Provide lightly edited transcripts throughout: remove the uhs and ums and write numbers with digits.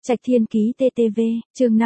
Trạch Thiên Ký TTV, chương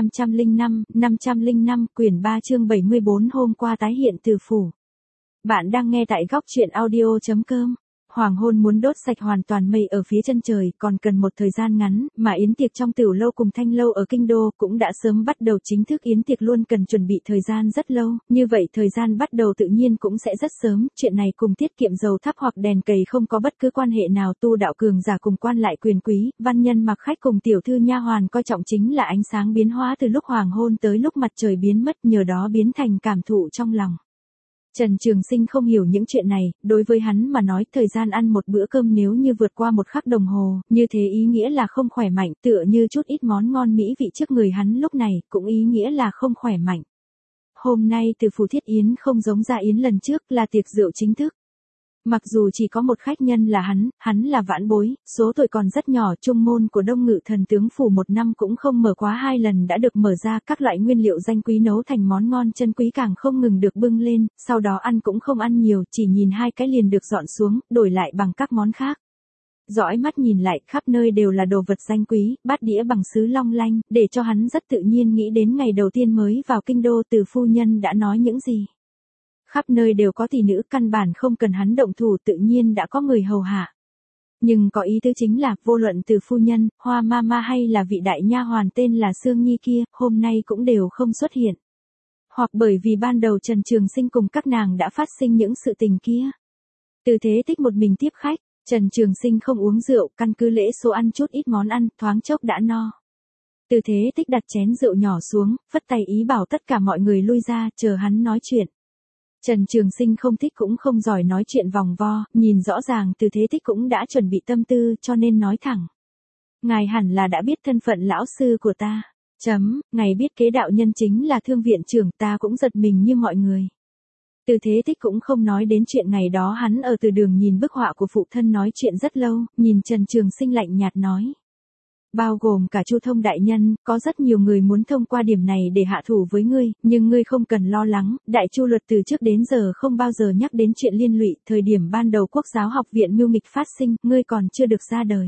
505, quyển 3 chương 74 hôm qua tái hiện từ phủ. Bạn đang nghe tại góc truyện audio.com. Hoàng hôn muốn đốt sạch hoàn toàn mây ở phía chân trời, còn cần một thời gian ngắn, mà yến tiệc trong Tửu lâu cùng Thanh lâu ở kinh đô cũng đã sớm bắt đầu chính thức. Yến tiệc luôn cần chuẩn bị thời gian rất lâu, như vậy thời gian bắt đầu tự nhiên cũng sẽ rất sớm. Chuyện này cùng tiết kiệm dầu thắp hoặc đèn cầy không có bất cứ quan hệ nào. Tu đạo cường giả cùng quan lại quyền quý, văn nhân mặc khách cùng tiểu thư nha hoàn coi trọng chính là ánh sáng biến hóa từ lúc hoàng hôn tới lúc mặt trời biến mất, nhờ đó biến thành cảm thụ trong lòng. Trần Trường Sinh không hiểu những chuyện này, đối với hắn mà nói thời gian ăn một bữa cơm nếu như vượt qua một khắc đồng hồ, như thế ý nghĩa là không khỏe mạnh, tựa như chút ít món ngon mỹ vị trước người hắn lúc này, cũng ý nghĩa là không khỏe mạnh. Hôm nay từ phủ Thiết Yến không giống dạ yến lần trước, là tiệc rượu chính thức. Mặc dù chỉ có một khách nhân là hắn là vãn bối, số tuổi còn rất nhỏ, trung môn của Đông Ngự Thần tướng phủ một năm cũng không mở quá 2 lần đã được mở ra, các loại nguyên liệu danh quý nấu thành món ngon chân quý càng không ngừng được bưng lên, sau đó ăn cũng không ăn nhiều, chỉ nhìn 2 cái liền được dọn xuống, đổi lại bằng các món khác. Dõi mắt nhìn lại, khắp nơi đều là đồ vật danh quý, bát đĩa bằng sứ long lanh, để cho hắn rất tự nhiên nghĩ đến ngày đầu tiên mới vào kinh đô Từ phu nhân đã nói những gì. Khắp nơi đều có tỷ nữ, căn bản không cần hắn động thủ tự nhiên đã có người hầu hạ. Nhưng có ý tứ chính là, vô luận Từ phu nhân, Hoa Mama hay là vị đại nha hoàn tên là Sương Nhi kia, hôm nay cũng đều không xuất hiện. Hoặc bởi vì ban đầu Trần Trường Sinh cùng các nàng đã phát sinh những sự tình kia. Từ Thế Tích một mình tiếp khách, Trần Trường Sinh không uống rượu, căn cứ lễ số ăn chút ít món ăn, thoáng chốc đã no. Từ Thế Tích đặt chén rượu nhỏ xuống, phất tay ý bảo tất cả mọi người lui ra, chờ hắn nói chuyện. Trần Trường Sinh không thích cũng không giỏi nói chuyện vòng vo, nhìn rõ ràng Từ Thế Tích cũng đã chuẩn bị tâm tư cho nên nói thẳng. Ngài hẳn là đã biết thân phận lão sư của ta. Ngài biết kế đạo nhân chính là Thương viện trưởng, ta cũng giật mình như mọi người. Từ Thế Tích cũng không nói đến chuyện ngày đó hắn ở từ đường nhìn bức họa của phụ thân nói chuyện rất lâu, nhìn Trần Trường Sinh lạnh nhạt nói. Bao gồm cả Chu Thông đại nhân, có rất nhiều người muốn thông qua điểm này để hạ thủ với ngươi, nhưng ngươi không cần lo lắng, Đại Chu luật từ trước đến giờ không bao giờ nhắc đến chuyện liên lụy, thời điểm ban đầu Quốc giáo học viện mưu nghịch phát sinh, ngươi còn chưa được ra đời.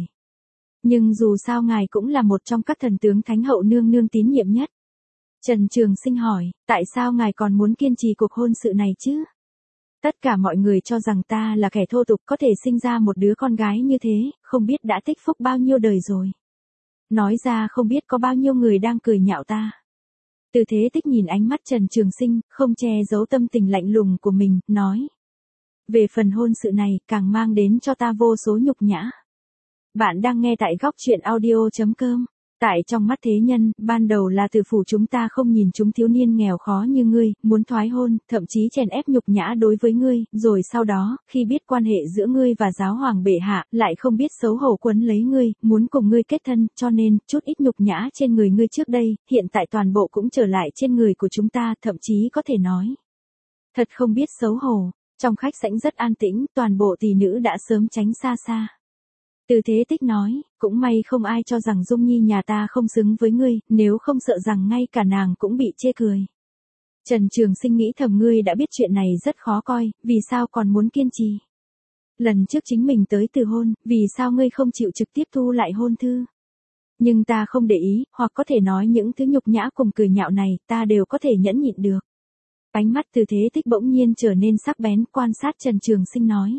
Nhưng dù sao ngài cũng là một trong các thần tướng Thánh hậu nương nương tín nhiệm nhất. Trần Trường Sinh hỏi, tại sao ngài còn muốn kiên trì cuộc hôn sự này chứ? Tất cả mọi người cho rằng ta là kẻ thô tục, có thể sinh ra một đứa con gái như thế, không biết đã tích phúc bao nhiêu đời rồi. Nói ra không biết có bao nhiêu người đang cười nhạo ta. Từ Thế Tích nhìn ánh mắt Trần Trường Sinh, không che giấu tâm tình lạnh lùng của mình, nói. Về phần hôn sự này, càng mang đến cho ta vô số nhục nhã. Bạn đang nghe tại góc truyện audio.com. Tại trong mắt thế nhân, ban đầu là Từ phủ chúng ta không nhìn chúng thiếu niên nghèo khó như ngươi, muốn thoái hôn, thậm chí chèn ép nhục nhã đối với ngươi, rồi sau đó, khi biết quan hệ giữa ngươi và giáo hoàng bệ hạ, lại không biết xấu hổ quấn lấy ngươi, muốn cùng ngươi kết thân, cho nên, chút ít nhục nhã trên người ngươi trước đây, hiện tại toàn bộ cũng trở lại trên người của chúng ta, thậm chí có thể nói. Thật không biết xấu hổ, trong khách sảnh rất an tĩnh, toàn bộ tỷ nữ đã sớm tránh xa xa. Từ Thế Tích nói, cũng may không ai cho rằng Dung Nhi nhà ta không xứng với ngươi, nếu không sợ rằng ngay cả nàng cũng bị chê cười. Trần Trường Sinh nghĩ thầm ngươi đã biết chuyện này rất khó coi, vì sao còn muốn kiên trì? Lần trước chính mình tới từ hôn, vì sao ngươi không chịu trực tiếp thu lại hôn thư? Nhưng ta không để ý, hoặc có thể nói những thứ nhục nhã cùng cười nhạo này, ta đều có thể nhẫn nhịn được. Ánh mắt Từ Thế Tích bỗng nhiên trở nên sắc bén, quan sát Trần Trường Sinh nói.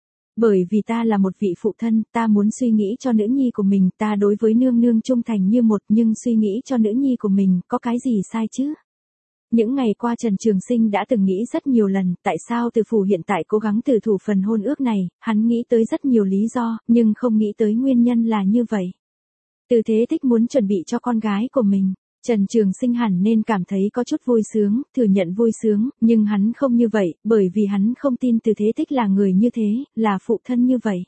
Bởi vì ta là một vị phụ thân, ta muốn suy nghĩ cho nữ nhi của mình, ta đối với nương nương trung thành như một, nhưng suy nghĩ cho nữ nhi của mình, có cái gì sai chứ? Những ngày qua Trần Trường Sinh đã từng nghĩ rất nhiều lần, tại sao Từ phủ hiện tại cố gắng từ thủ phần hôn ước này, hắn nghĩ tới rất nhiều lý do, nhưng không nghĩ tới nguyên nhân là như vậy. Từ Thế Tích muốn chuẩn bị cho con gái của mình. Trần Trường Sinh hẳn nên cảm thấy có chút vui sướng, thừa nhận vui sướng, nhưng hắn không như vậy, bởi vì hắn không tin Từ Thế Tích là người như thế, là phụ thân như vậy.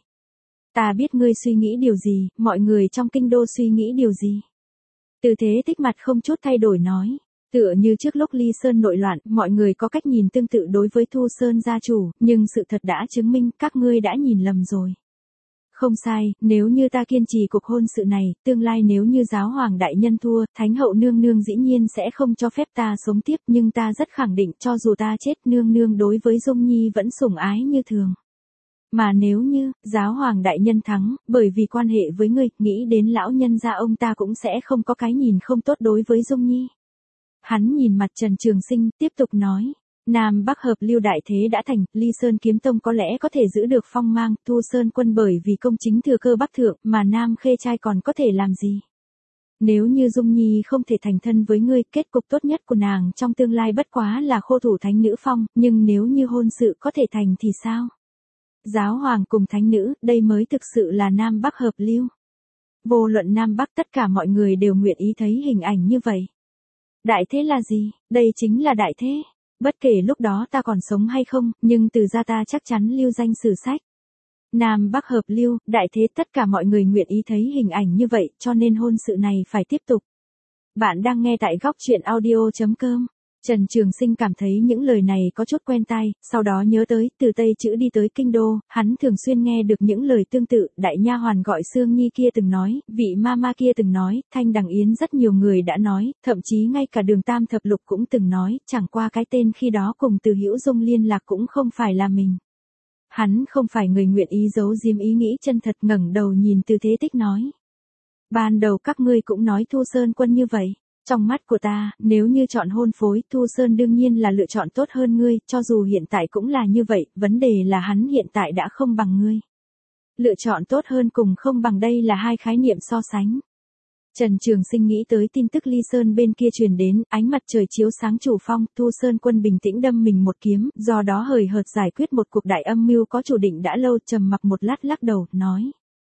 Ta biết ngươi suy nghĩ điều gì, mọi người trong kinh đô suy nghĩ điều gì. Từ Thế Tích mặt không chút thay đổi nói, tựa như trước lúc Ly Sơn nội loạn, mọi người có cách nhìn tương tự đối với Thu Sơn gia chủ, nhưng sự thật đã chứng minh các ngươi đã nhìn lầm rồi. Không sai, nếu như ta kiên trì cuộc hôn sự này, tương lai nếu như giáo hoàng đại nhân thua, Thánh hậu nương nương dĩ nhiên sẽ không cho phép ta sống tiếp, nhưng ta rất khẳng định cho dù ta chết nương nương đối với Dung Nhi vẫn sủng ái như thường. Mà nếu như, giáo hoàng đại nhân thắng, bởi vì quan hệ với ngươi, nghĩ đến lão nhân gia ông ta cũng sẽ không có cái nhìn không tốt đối với Dung Nhi. Hắn nhìn mặt Trần Trường Sinh, tiếp tục nói. Nam Bắc hợp lưu đại thế đã thành, Ly Sơn Kiếm Tông có lẽ có thể giữ được phong mang, Thu Sơn Quân bởi vì công chính thừa cơ Bắc thượng, mà Nam Khê trai còn có thể làm gì? Nếu như Dung Nhi không thể thành thân với ngươi, kết cục tốt nhất của nàng trong tương lai bất quá là khô thủ thánh nữ phong, nhưng nếu như hôn sự có thể thành thì sao? Giáo hoàng cùng thánh nữ, đây mới thực sự là Nam Bắc hợp lưu. Vô luận Nam Bắc tất cả mọi người đều nguyện ý thấy hình ảnh như vậy. Đại thế là gì? Đây chính là đại thế. Bất kể lúc đó ta còn sống hay không, nhưng từ gia ta chắc chắn lưu danh sử sách. Nam Bắc hợp lưu, đại thế tất cả mọi người nguyện ý thấy hình ảnh như vậy, cho nên hôn sự này phải tiếp tục. Bạn đang nghe tại góc truyện audio.com. Trần Trường Sinh cảm thấy những lời này có chút quen tai, sau đó nhớ tới, từ Tây Chữ đi tới Kinh Đô, hắn thường xuyên nghe được những lời tương tự, đại nha hoàn gọi Sương Nhi kia từng nói, vị mama kia từng nói, Thanh Đằng Yến rất nhiều người đã nói, thậm chí ngay cả Đường Tam Thập Lục cũng từng nói, chẳng qua cái tên khi đó cùng Từ Hữu Dung liên lạc cũng không phải là mình. Hắn không phải người nguyện ý giấu giếm ý nghĩ chân thật, ngẩng đầu nhìn Từ Thế Tích nói. Ban đầu các ngươi cũng nói Thu Sơn Quân như vậy. Trong mắt của ta, nếu như chọn hôn phối, Thu Sơn đương nhiên là lựa chọn tốt hơn ngươi, cho dù hiện tại cũng là như vậy, vấn đề là hắn hiện tại đã không bằng ngươi. Lựa chọn tốt hơn cùng không bằng đây là hai khái niệm so sánh. Trần Trường Sinh nghĩ tới tin tức Ly Sơn bên kia truyền đến, ánh mặt trời chiếu sáng chủ phong, Thu Sơn Quân bình tĩnh đâm mình một kiếm, do đó hời hợt giải quyết một cuộc đại âm mưu có chủ định đã lâu, trầm mặc một lát lắc đầu, nói.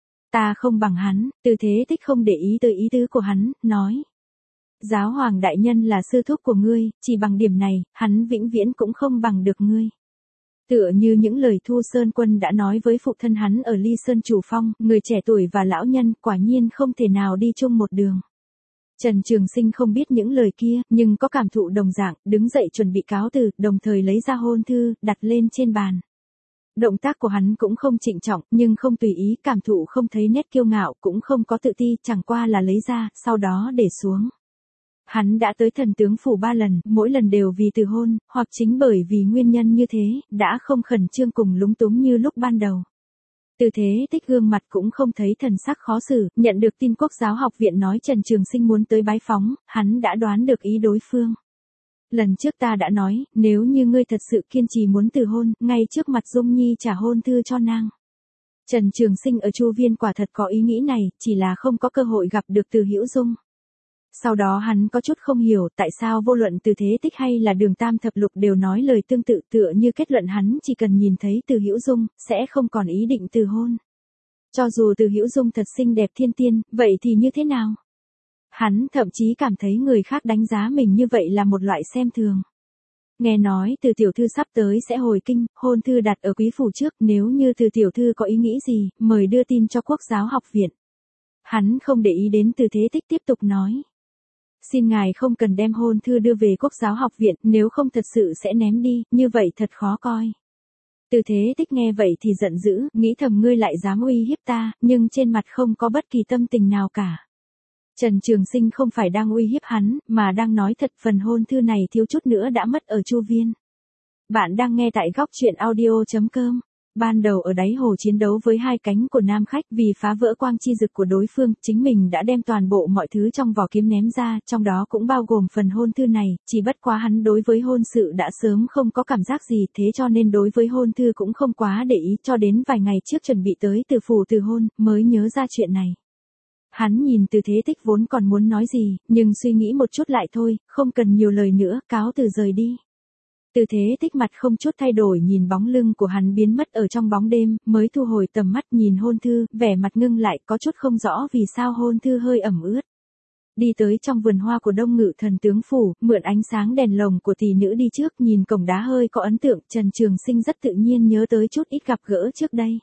Ta không bằng hắn, Từ Thế Tích không để ý tới ý tứ của hắn, nói. Giáo hoàng đại nhân là sư thúc của ngươi, chỉ bằng điểm này, hắn vĩnh viễn cũng không bằng được ngươi. Tựa như những lời Thu Sơn Quân đã nói với phụ thân hắn ở Ly Sơn Chủ Phong, người trẻ tuổi và lão nhân quả nhiên không thể nào đi chung một đường. Trần Trường Sinh không biết những lời kia, nhưng có cảm thụ đồng dạng, đứng dậy chuẩn bị cáo từ, đồng thời lấy ra hôn thư, đặt lên trên bàn. Động tác của hắn cũng không trịnh trọng, nhưng không tùy ý, cảm thụ không thấy nét kiêu ngạo, cũng không có tự ti, chẳng qua là lấy ra, sau đó để xuống. Hắn đã tới Thần Tướng Phủ 3 lần, mỗi lần đều vì từ hôn, hoặc chính bởi vì nguyên nhân như thế, đã không khẩn trương cùng lúng túng như lúc ban đầu. Từ Thế Tích gương mặt cũng không thấy thần sắc khó xử, nhận được tin Quốc giáo học viện nói Trần Trường Sinh muốn tới bái phóng, hắn đã đoán được ý đối phương. Lần trước ta đã nói, nếu như ngươi thật sự kiên trì muốn từ hôn, ngay trước mặt Dung Nhi trả hôn thư cho nàng. Trần Trường Sinh ở Chu Viên quả thật có ý nghĩ này, chỉ là không có cơ hội gặp được Từ Hữu Dung. Sau đó hắn có chút không hiểu tại sao vô luận Từ Thế Tích hay là Đường Tam Thập Lục đều nói lời tương tự, tựa như kết luận hắn chỉ cần nhìn thấy Từ Hữu Dung, sẽ không còn ý định từ hôn. Cho dù Từ Hữu Dung thật xinh đẹp thiên tiên, vậy thì như thế nào? Hắn thậm chí cảm thấy người khác đánh giá mình như vậy là một loại xem thường. Nghe nói Từ tiểu thư sắp tới sẽ hồi kinh, hôn thư đặt ở quý phủ trước, nếu như Từ tiểu thư có ý nghĩ gì, mời đưa tin cho Quốc giáo học viện. Hắn không để ý đến Từ Thế Tích tiếp tục nói. Xin ngài không cần đem hôn thư đưa về Quốc giáo học viện, nếu không thật sự sẽ ném đi, như vậy thật khó coi. Từ Thế Tích nghe vậy thì giận dữ, nghĩ thầm ngươi lại dám uy hiếp ta, nhưng trên mặt không có bất kỳ tâm tình nào cả. Trần Trường Sinh không phải đang uy hiếp hắn, mà đang nói thật, phần hôn thư này thiếu chút nữa đã mất ở Chu Viên. Bạn đang nghe tại góc truyện audio.com. Ban đầu ở đáy hồ chiến đấu với hai cánh của nam khách, vì phá vỡ quang chi dực của đối phương, chính mình đã đem toàn bộ mọi thứ trong vỏ kiếm ném ra, trong đó cũng bao gồm phần hôn thư này, chỉ bất quá hắn đối với hôn sự đã sớm không có cảm giác gì, thế cho nên đối với hôn thư cũng không quá để ý, cho đến vài ngày trước chuẩn bị tới Từ phủ từ hôn, mới nhớ ra chuyện này. Hắn nhìn Từ Thế Tích vốn còn muốn nói gì, nhưng suy nghĩ một chút lại thôi, không cần nhiều lời nữa, cáo từ rời đi. Từ Thế Tích mặt không chút thay đổi nhìn bóng lưng của hắn biến mất ở trong bóng đêm, mới thu hồi tầm mắt nhìn hôn thư, vẻ mặt ngưng lại, có chút không rõ vì sao hôn thư hơi ẩm ướt. Đi tới trong vườn hoa của Đông Ngự Thần Tướng Phủ, mượn ánh sáng đèn lồng của tỷ nữ đi trước, nhìn cổng đá hơi có ấn tượng, Trần Trường Sinh rất tự nhiên nhớ tới chút ít gặp gỡ trước đây.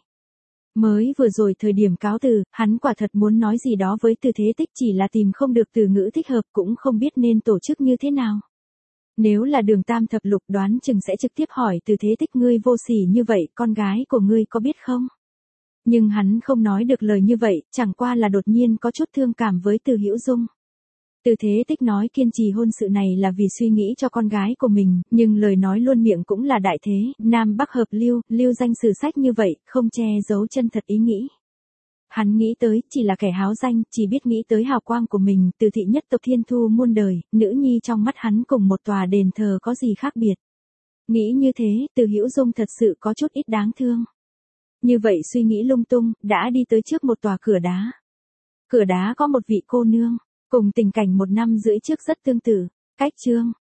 Mới vừa rồi thời điểm cáo từ, hắn quả thật muốn nói gì đó với Từ Thế Tích, chỉ là tìm không được từ ngữ thích hợp, cũng không biết nên tổ chức như thế nào. Nếu là Đường Tam Thập Lục đoán chừng sẽ trực tiếp hỏi Từ Thế Tích, ngươi vô sỉ như vậy, con gái của ngươi có biết không? Nhưng hắn không nói được lời như vậy, chẳng qua là đột nhiên có chút thương cảm với Từ Hữu Dung. Từ Thế Tích nói kiên trì hôn sự này là vì suy nghĩ cho con gái của mình, nhưng lời nói luôn miệng cũng là đại thế, Nam Bắc hợp lưu, lưu danh sử sách như vậy, không che giấu chân thật ý nghĩ. Hắn nghĩ tới, chỉ là kẻ háo danh, chỉ biết nghĩ tới hào quang của mình, Từ thị nhất tộc thiên thu muôn đời, nữ nhi trong mắt hắn cùng một tòa đền thờ có gì khác biệt. Nghĩ như thế, Từ Hữu Dung thật sự có chút ít đáng thương. Như vậy suy nghĩ lung tung, đã đi tới trước một tòa cửa đá. Cửa đá có một vị cô nương, cùng tình cảnh 1 năm rưỡi trước rất tương tự. Cách chương